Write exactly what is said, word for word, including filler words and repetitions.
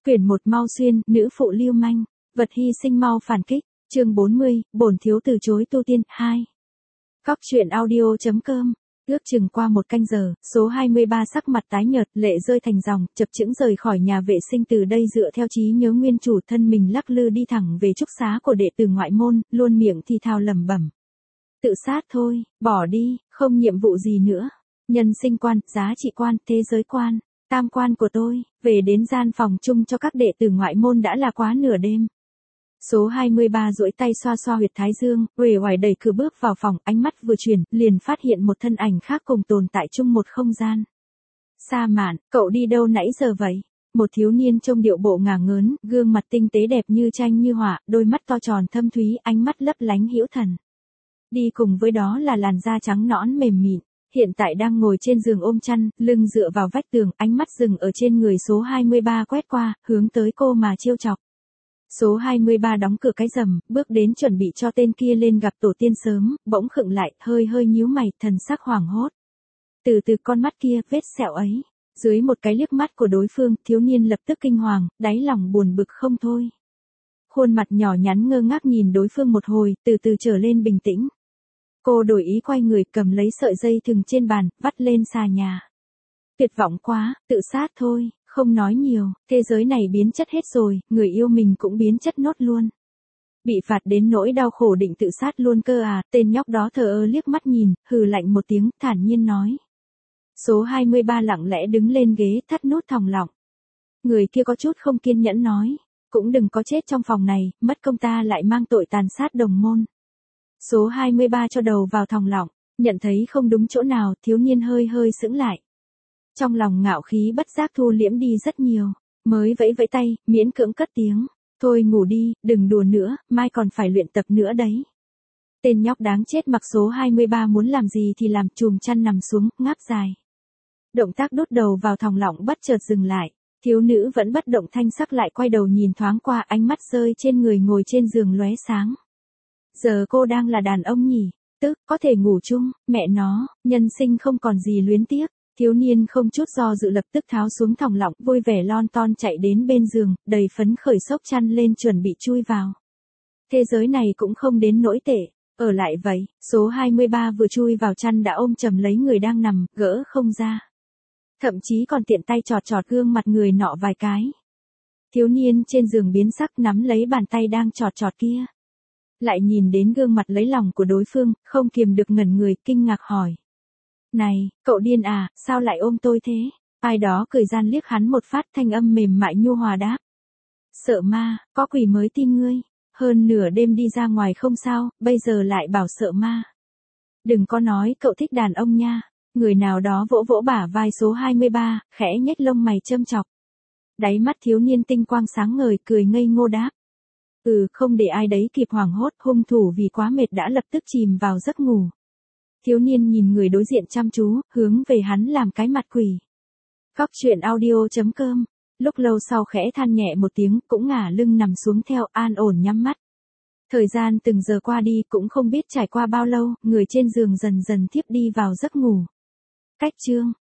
Quyển một Mau Xuyên, nữ phụ lưu manh, vật hy sinh mau phản kích, chương bốn mươi, bổn thiếu từ chối tu tiên, hai. Góc truyện audio.com, ước chừng qua một canh giờ, số hai mươi ba sắc mặt tái nhợt, lệ rơi thành dòng, chập chững rời khỏi nhà vệ sinh từ đây dựa theo trí nhớ nguyên chủ thân mình lắc lư đi thẳng về trúc xá của đệ tử ngoại môn, luôn miệng thì thào lẩm bẩm. Tự sát thôi, bỏ đi, không nhiệm vụ gì nữa. Nhân sinh quan, giá trị quan, thế giới quan, tam quan của tôi, về đến gian phòng chung cho các đệ tử ngoại môn đã là quá nửa đêm. Số hai mươi ba duỗi tay xoa xoa huyệt thái dương, uể oải đẩy cửa bước vào phòng, ánh mắt vừa chuyển, liền phát hiện một thân ảnh khác cùng tồn tại chung một không gian. Sa Mạn, cậu đi đâu nãy giờ vậy? Một thiếu niên trông điệu bộ ngả ngớn, gương mặt tinh tế đẹp như tranh như họa, đôi mắt to tròn thâm thúy, ánh mắt lấp lánh hữu thần. Đi cùng với đó là làn da trắng nõn mềm mịn, hiện tại đang ngồi trên giường ôm chăn, lưng dựa vào vách tường, ánh mắt dừng ở trên người số hai mươi ba quét qua, hướng tới cô mà trêu chọc. Số hai mươi ba đóng cửa cái rầm, bước đến chuẩn bị cho tên kia lên gặp tổ tiên sớm, bỗng khựng lại, hơi hơi nhíu mày, thần sắc hoảng hốt. Từ từ con mắt kia, vết sẹo ấy, dưới một cái liếc mắt của đối phương, thiếu niên lập tức kinh hoàng, đáy lòng buồn bực không thôi. Khuôn mặt nhỏ nhắn ngơ ngác nhìn đối phương một hồi, từ từ trở lên bình tĩnh. Cô đổi ý quay người, cầm lấy sợi dây thừng trên bàn, vắt lên xà nhà. Tuyệt vọng quá, tự sát thôi, không nói nhiều, thế giới này biến chất hết rồi, người yêu mình cũng biến chất nốt luôn. Bị phạt đến nỗi đau khổ định tự sát luôn cơ à, tên nhóc đó thờ ơ liếc mắt nhìn, hừ lạnh một tiếng, thản nhiên nói. Số hai mươi ba lặng lẽ đứng lên ghế, thắt nút thòng lọng. Người kia có chút không kiên nhẫn nói, cũng đừng có chết trong phòng này, mất công ta lại mang tội tàn sát đồng môn. Số hai mươi ba cho đầu vào thòng lọng, nhận thấy không đúng chỗ nào, thiếu niên hơi hơi sững lại. Trong lòng ngạo khí bất giác thu liễm đi rất nhiều, mới vẫy vẫy tay, miễn cưỡng cất tiếng. Thôi ngủ đi, đừng đùa nữa, mai còn phải luyện tập nữa đấy. Tên nhóc đáng chết mặc số hai mươi ba muốn làm gì thì làm, chùm chăn nằm xuống, ngáp dài. Động tác đút đầu vào thòng lọng bất chợt dừng lại, thiếu nữ vẫn bất động thanh sắc lại quay đầu nhìn thoáng qua, ánh mắt rơi trên người ngồi trên giường lóe sáng. Giờ cô đang là đàn ông nhỉ, tức, có thể ngủ chung, mẹ nó, nhân sinh không còn gì luyến tiếc. Thiếu niên không chút do dự lập tức tháo xuống thòng lọng, vui vẻ lon ton chạy đến bên giường, đầy phấn khởi xốc chăn lên chuẩn bị chui vào. Thế giới này cũng không đến nỗi tệ, ở lại vậy, số hai mươi ba vừa chui vào chăn đã ôm chầm lấy người đang nằm, gỡ không ra. Thậm chí còn tiện tay chọt chọt gương mặt người nọ vài cái. Thiếu niên trên giường biến sắc nắm lấy bàn tay đang chọt chọt kia. Lại nhìn đến gương mặt lấy lòng của đối phương, không kiềm được ngẩn người, kinh ngạc hỏi. Này, cậu điên à, sao lại ôm tôi thế? Ai đó cười gian liếc hắn một phát, thanh âm mềm mại nhu hòa đáp. Sợ ma, có quỷ mới tin ngươi. Hơn nửa đêm đi ra ngoài không sao, bây giờ lại bảo sợ ma. Đừng có nói cậu thích đàn ông nha. Người nào đó vỗ vỗ bả vai số hai mươi ba, khẽ nhếch lông mày châm chọc. Đáy mắt thiếu niên tinh quang sáng ngời, cười ngây ngô đáp. Ừ, không để ai đấy kịp hoảng hốt, hung thủ vì quá mệt đã lập tức chìm vào giấc ngủ. Thiếu niên nhìn người đối diện chăm chú, hướng về hắn làm cái mặt quỷ. Góc truyện audio.com, lúc lâu sau khẽ than nhẹ một tiếng, cũng ngả lưng nằm xuống theo, an ổn nhắm mắt. Thời gian từng giờ qua đi, cũng không biết trải qua bao lâu, người trên giường dần dần thiếp đi vào giấc ngủ. Cách chương,